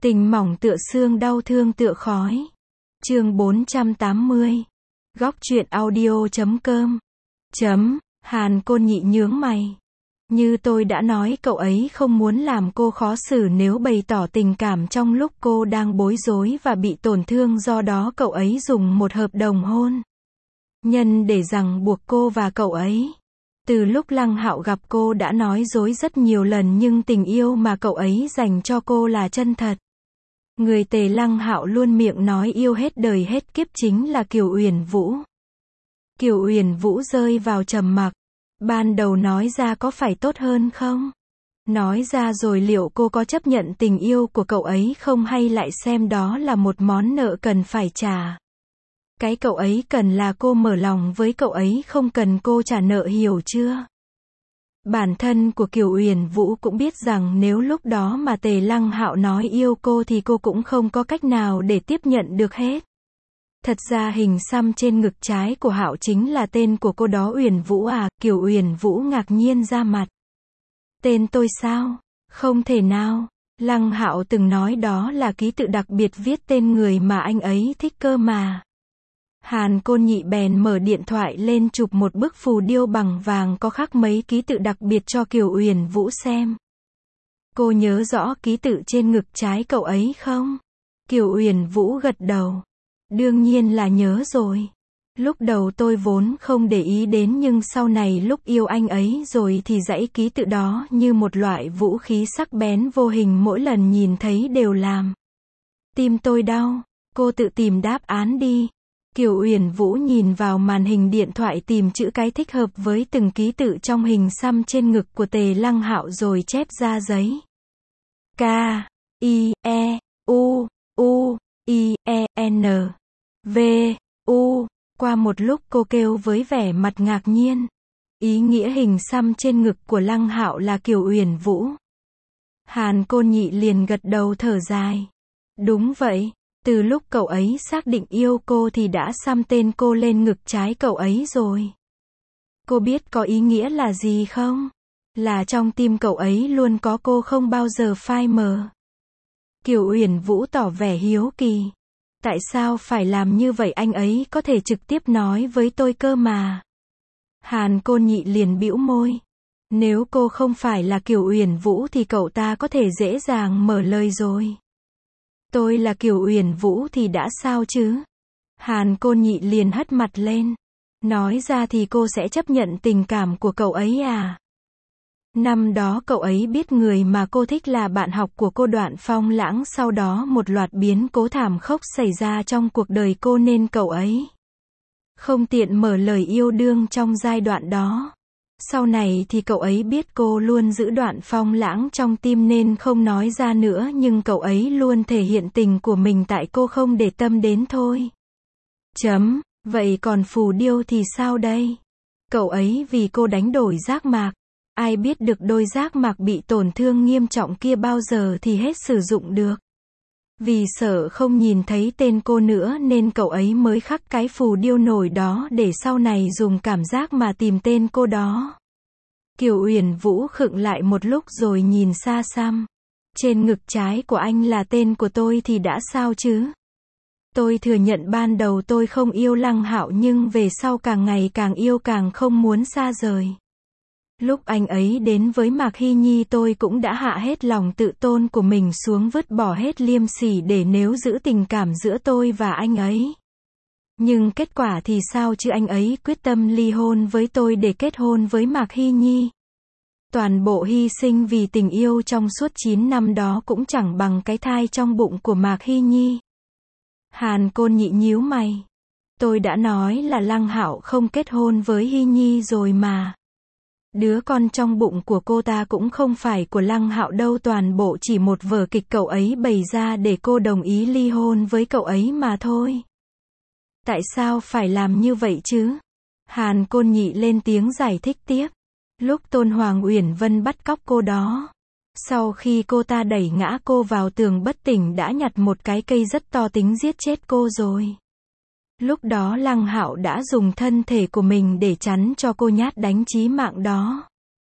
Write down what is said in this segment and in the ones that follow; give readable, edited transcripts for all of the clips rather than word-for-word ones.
Tình mỏng tựa xương, đau thương tựa khói. Chương 480. Góc truyện audio.com. Hàn Côn Nhị nhướng mày. Như tôi đã nói, cậu ấy không muốn làm cô khó xử nếu bày tỏ tình cảm trong lúc cô đang bối rối và bị tổn thương, do đó cậu ấy dùng một hợp đồng hôn nhân để ràng buộc cô và cậu ấy. Từ lúc Lăng Hạo gặp cô đã nói dối rất nhiều lần, nhưng tình yêu mà cậu ấy dành cho cô là chân thật. Người Tề Lăng Hạo luôn miệng nói yêu hết đời hết kiếp chính là Kiều Uyển Vũ. Kiều Uyển Vũ rơi vào trầm mặc. Ban đầu nói ra có phải tốt hơn không? Nói ra rồi liệu cô có chấp nhận tình yêu của cậu ấy không, hay lại xem đó là một món nợ cần phải trả? Cái cậu ấy cần là cô mở lòng với cậu ấy, không cần cô trả nợ, hiểu chưa? Bản thân của Kiều Uyển Vũ cũng biết rằng nếu lúc đó mà Tề Lăng Hạo nói yêu cô thì cô cũng không có cách nào để tiếp nhận được hết. Thật ra hình xăm trên ngực trái của Hạo chính là tên của cô đó. Uyển Vũ à? Kiều Uyển Vũ ngạc nhiên ra mặt. Tên tôi sao? Không thể nào. Lăng Hạo từng nói đó là ký tự đặc biệt viết tên người mà anh ấy thích cơ mà. Hàn Côn Nhị bèn mở điện thoại lên chụp một bức phù điêu bằng vàng có khắc mấy ký tự đặc biệt cho Kiều Uyển Vũ xem. Cô nhớ rõ ký tự trên ngực trái cậu ấy không? Kiều Uyển Vũ gật đầu. Đương nhiên là nhớ rồi. Lúc đầu tôi vốn không để ý đến, nhưng sau này lúc yêu anh ấy rồi thì dãy ký tự đó như một loại vũ khí sắc bén vô hình, mỗi lần nhìn thấy đều làm tim tôi đau. Cô tự tìm đáp án đi. Kiều Uyển Vũ nhìn vào màn hình điện thoại tìm chữ cái thích hợp với từng ký tự trong hình xăm trên ngực của Tề Lăng Hạo rồi chép ra giấy. K, I, E, U, U, I, E, N, V, U. Qua một lúc cô kêu với vẻ mặt ngạc nhiên. Ý nghĩa hình xăm trên ngực của Lăng Hạo là Kiều Uyển Vũ. Hàn Côn Nhị liền gật đầu thở dài. Đúng vậy. Từ lúc cậu ấy xác định yêu cô thì đã xăm tên cô lên ngực trái cậu ấy rồi. Cô biết có ý nghĩa là gì không? Là trong tim cậu ấy luôn có cô, không bao giờ phai mờ. Kiều Uyển Vũ tỏ vẻ hiếu kỳ. Tại sao phải làm như vậy? Anh ấy có thể trực tiếp nói với tôi cơ mà. Hàn Côn Nhị liền bĩu môi. Nếu cô không phải là Kiều Uyển Vũ thì cậu ta có thể dễ dàng mở lời rồi. Tôi là Kiều Uyển Vũ thì đã sao chứ? Hàn Côn Nhị liền hất mặt lên. Nói ra thì cô sẽ chấp nhận tình cảm của cậu ấy à? Năm đó cậu ấy biết người mà cô thích là bạn học của cô Đoạn Phong Lãng, sau đó một loạt biến cố thảm khốc xảy ra trong cuộc đời cô nên cậu ấy không tiện mở lời yêu đương trong giai đoạn đó. Sau này thì cậu ấy biết cô luôn giữ Đoạn Phong Lãng trong tim nên không nói ra nữa, nhưng cậu ấy luôn thể hiện tình của mình tại cô không để tâm đến thôi. Vậy còn phù điêu thì sao đây? Cậu ấy vì cô đánh đổi giác mạc. Ai biết được đôi giác mạc bị tổn thương nghiêm trọng kia bao giờ thì hết sử dụng được. Vì sợ không nhìn thấy tên cô nữa nên cậu ấy mới khắc cái phù điêu nổi đó để sau này dùng cảm giác mà tìm tên cô đó. Kiều Uyển Vũ khựng lại một lúc rồi nhìn xa xăm. Trên ngực trái của anh là tên của tôi thì đã sao chứ? Tôi thừa nhận ban đầu tôi không yêu Lăng Hạo, nhưng về sau càng ngày càng yêu, càng không muốn xa rời. Lúc anh ấy đến với Mạc Hy Nhi tôi cũng đã hạ hết lòng tự tôn của mình xuống, vứt bỏ hết liêm sỉ để nếu giữ tình cảm giữa tôi và anh ấy. Nhưng kết quả thì sao chứ? Anh ấy quyết tâm ly hôn với tôi để kết hôn với Mạc Hy Nhi. Toàn bộ hy sinh vì tình yêu trong suốt 9 năm đó cũng chẳng bằng cái thai trong bụng của Mạc Hy Nhi. Hàn Côn Nhị nhíu mày. Tôi đã nói là Lăng Hạo không kết hôn với Hy Nhi rồi mà. Đứa con trong bụng của cô ta cũng không phải của Lăng Hạo đâu, toàn bộ chỉ một vở kịch cậu ấy bày ra để cô đồng ý ly hôn với cậu ấy mà thôi. Tại sao phải làm như vậy chứ? Hàn Côn Nhị lên tiếng giải thích tiếp. Lúc Tôn Hoàng Uyển Vân bắt cóc cô đó, sau khi cô ta đẩy ngã cô vào tường bất tỉnh đã nhặt một cái cây rất to tính giết chết cô rồi. Lúc đó Lăng Hạo đã dùng thân thể của mình để chắn cho cô nhát đánh chí mạng đó.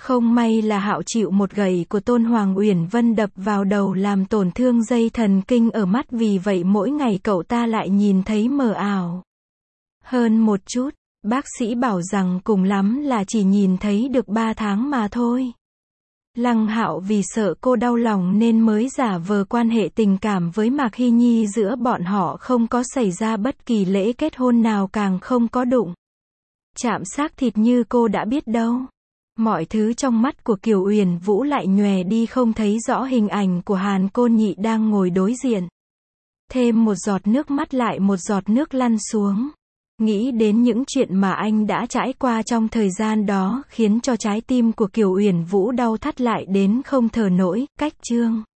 Không may là Hạo chịu một gậy của Tôn Hoàng Uyển Vân đập vào đầu làm tổn thương dây thần kinh ở mắt, vì vậy mỗi ngày cậu ta lại nhìn thấy mờ ảo hơn một chút. Bác sĩ bảo rằng cùng lắm là chỉ nhìn thấy được 3 tháng mà thôi. Lăng Hạo vì sợ cô đau lòng nên mới giả vờ quan hệ tình cảm với Mạc Hy Nhi, giữa bọn họ không có xảy ra bất kỳ lễ kết hôn nào, càng không có đụng chạm xác thịt như cô đã biết đâu. Mọi thứ trong mắt của Kiều Uyển Vũ lại nhòe đi, không thấy rõ hình ảnh của Hàn Côn Nhị đang ngồi đối diện. Thêm một giọt nước mắt lại một giọt nước lăn xuống. Nghĩ đến những chuyện mà anh đã trải qua trong thời gian đó khiến cho trái tim của Kiều Uyển Vũ đau thắt lại đến không thở nổi. Cách chương